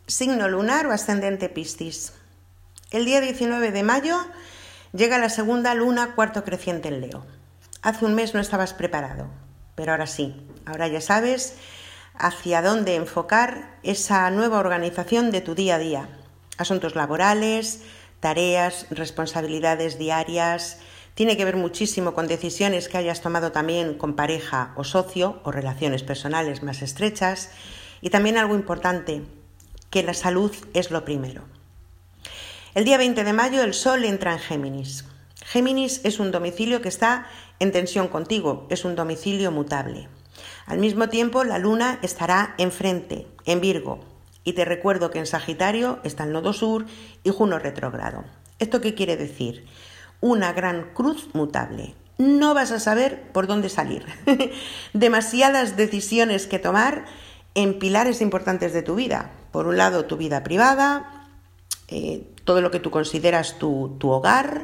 Signo lunar o ascendente Piscis. El día 19 de mayo llega la segunda luna cuarto creciente en Leo. Hace un mes no estabas preparado, pero ahora sí. Ahora ya sabes hacia dónde enfocar esa nueva organización de tu día a día. Asuntos laborales, tareas, responsabilidades diarias. Tiene que ver muchísimo con decisiones que hayas tomado también con pareja o socio o relaciones personales más estrechas. Y también algo importante, que la salud es lo primero. El día 20 de mayo el Sol entra en Géminis. Géminis es un domicilio que está en tensión contigo, es un domicilio mutable. Al mismo tiempo la Luna estará enfrente, en Virgo. Y te recuerdo que en Sagitario está el nodo sur y Juno retrógrado. ¿Esto qué quiere decir? Una gran cruz mutable. No vas a saber por dónde salir. Demasiadas decisiones que tomar en pilares importantes de tu vida. Por un lado, tu vida privada, todo lo que tú consideras tu hogar,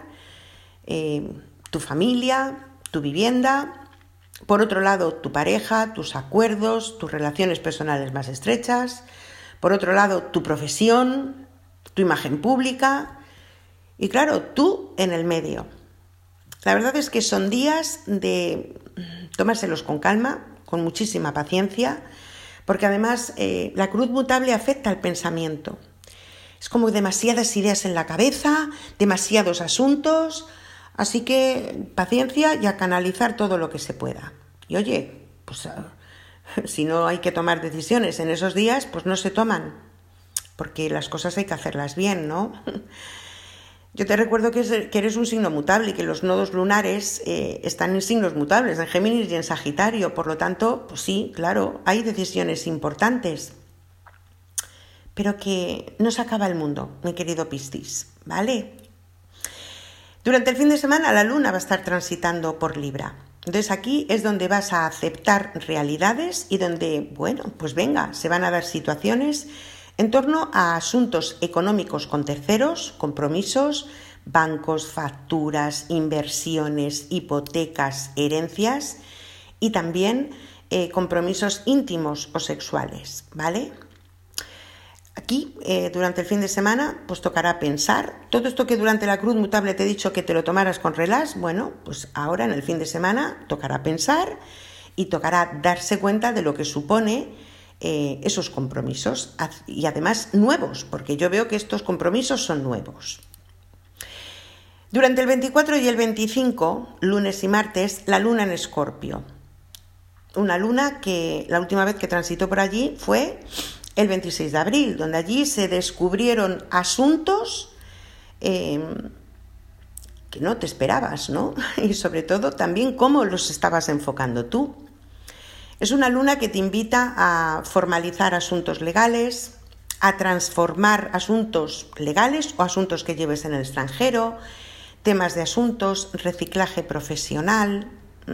tu familia, tu vivienda. Por otro lado, tu pareja, tus acuerdos, tus relaciones personales más estrechas. Por otro lado, tu profesión, tu imagen pública. Y claro, tú en el medio. La verdad es que son días de tomárselos con calma, con muchísima paciencia, porque además la cruz mutable afecta al pensamiento. Es como demasiadas ideas en la cabeza, demasiados asuntos, así que paciencia y a canalizar todo lo que se pueda. Y oye, pues si no hay que tomar decisiones en esos días, pues no se toman, porque las cosas hay que hacerlas bien, ¿no? Yo te recuerdo que eres un signo mutable y que los nodos lunares están en signos mutables, en Géminis y en Sagitario. Por lo tanto, pues sí, claro, hay decisiones importantes. Pero que no se acaba el mundo, mi querido Piscis, ¿vale? Durante el fin de semana la Luna va a estar transitando por Libra. Entonces aquí es donde vas a aceptar realidades y donde, bueno, pues venga, se van a dar situaciones en torno a asuntos económicos con terceros, compromisos, bancos, facturas, inversiones, hipotecas, herencias y también compromisos íntimos o sexuales, ¿vale? Aquí, durante el fin de semana, pues tocará pensar. Todo esto que durante la cruz mutable te he dicho que te lo tomaras con relax, bueno, pues ahora en el fin de semana tocará pensar y tocará darse cuenta de lo que supone esos compromisos y además nuevos, porque yo veo que estos compromisos son nuevos. Durante el 24 y el 25, lunes y martes, la luna en Escorpio. Una luna que la última vez que transitó por allí fue el 26 de abril, donde allí se descubrieron asuntos que no te esperabas, ¿no? Y sobre todo también cómo los estabas enfocando tú. Es una luna que te invita a formalizar asuntos legales, a transformar asuntos legales o asuntos que lleves en el extranjero, temas de asuntos, reciclaje profesional.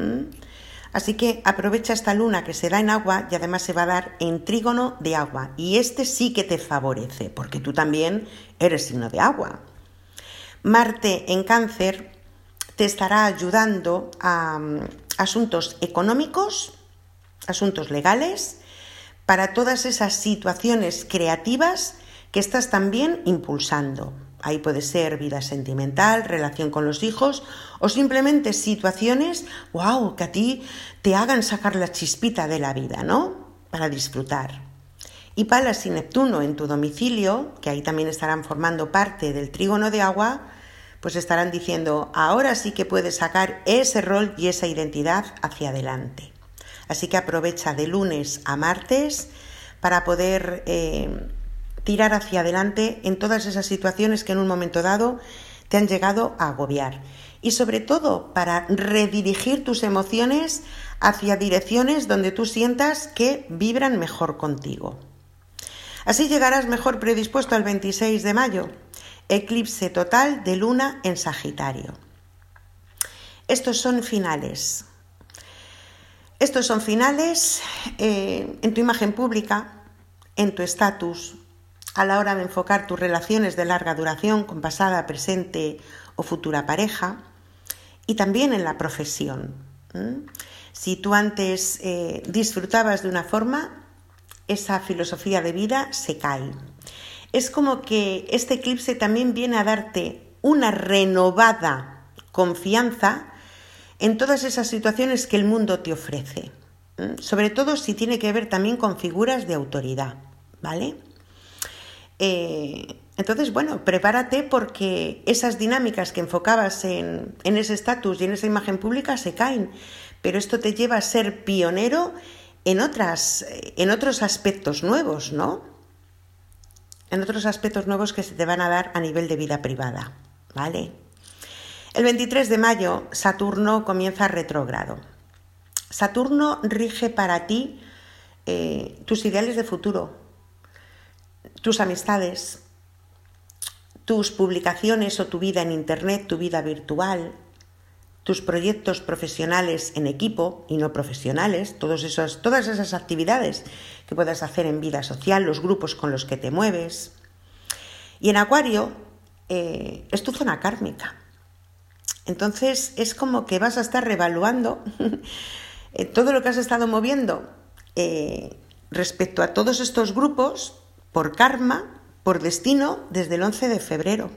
Así que aprovecha esta luna que se da en agua y además se va a dar en trígono de agua. Y este sí que te favorece, porque tú también eres signo de agua. Marte en Cáncer te estará ayudando a asuntos económicos, asuntos legales, para todas esas situaciones creativas que estás también impulsando. Ahí puede ser vida sentimental, relación con los hijos o simplemente situaciones, wow, que a ti te hagan sacar la chispita de la vida, ¿no? Para disfrutar. Y Palas y Neptuno en tu domicilio, que ahí también estarán formando parte del trígono de agua, pues estarán diciendo, ahora sí que puedes sacar ese rol y esa identidad hacia adelante. Así que aprovecha de lunes a martes para poder tirar hacia adelante en todas esas situaciones que en un momento dado te han llegado a agobiar. Y sobre todo para redirigir tus emociones hacia direcciones donde tú sientas que vibran mejor contigo. Así llegarás mejor predispuesto al 26 de mayo, eclipse total de luna en Sagitario. Estos son finales. Estos son finales en tu imagen pública, en tu estatus, a la hora de enfocar tus relaciones de larga duración con pasada, presente o futura pareja, y también en la profesión. Si tú antes disfrutabas de una forma, esa filosofía de vida se cae. es como que este eclipse también viene a darte una renovada confianza en todas esas situaciones que el mundo te ofrece, sobre todo si tiene que ver también con figuras de autoridad, ¿vale? Entonces, bueno, prepárate porque esas dinámicas que enfocabas en ese estatus y en esa imagen pública se caen, pero esto te lleva a ser pionero en otros aspectos nuevos, ¿no? En otros aspectos nuevos que se te van a dar a nivel de vida privada, ¿vale? El 23 de mayo, Saturno comienza retrógrado. Saturno rige para ti tus ideales de futuro, tus amistades, tus publicaciones o tu vida en Internet, tu vida virtual, tus proyectos profesionales en equipo y no profesionales, todas esas actividades que puedas hacer en vida social, los grupos con los que te mueves. Y en Acuario es tu zona kármica. Entonces es como que vas a estar reevaluando todo lo que has estado moviendo respecto a todos estos grupos por karma, por destino, desde el 11 de febrero.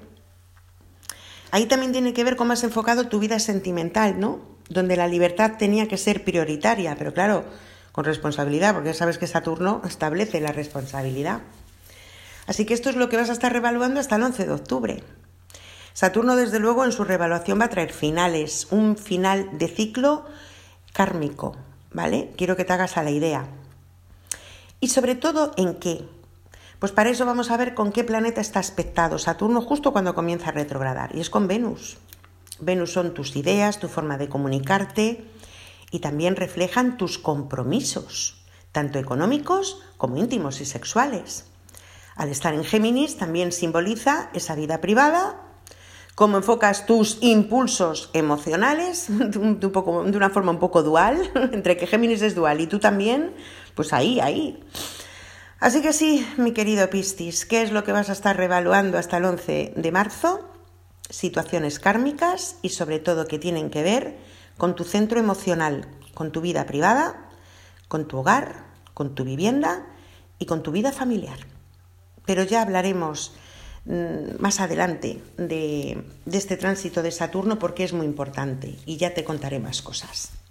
Ahí también tiene que ver cómo has enfocado tu vida sentimental, ¿no? Donde la libertad tenía que ser prioritaria, pero claro, con responsabilidad, porque ya sabes que Saturno establece la responsabilidad. Así que esto es lo que vas a estar revaluando hasta el 11 de octubre. Saturno, desde luego, en su revaluación va a traer finales, un final de ciclo kármico, ¿vale? Quiero que te hagas a la idea. Y sobre todo, ¿en qué? Pues para eso vamos a ver con qué planeta está aspectado Saturno justo cuando comienza a retrogradar, y es con Venus. Venus son tus ideas, tu forma de comunicarte, y también reflejan tus compromisos, tanto económicos como íntimos y sexuales. Al estar en Géminis también simboliza esa vida privada, cómo enfocas tus impulsos emocionales de una forma un poco dual, entre que Géminis es dual y tú también, pues ahí. Así que sí, mi querido Piscis, ¿qué es lo que vas a estar revaluando hasta el 11 de marzo? Situaciones kármicas y sobre todo que tienen que ver con tu centro emocional, con tu vida privada, con tu hogar, con tu vivienda y con tu vida familiar. Pero ya hablaremos más adelante de este tránsito de Saturno porque es muy importante y ya te contaré más cosas.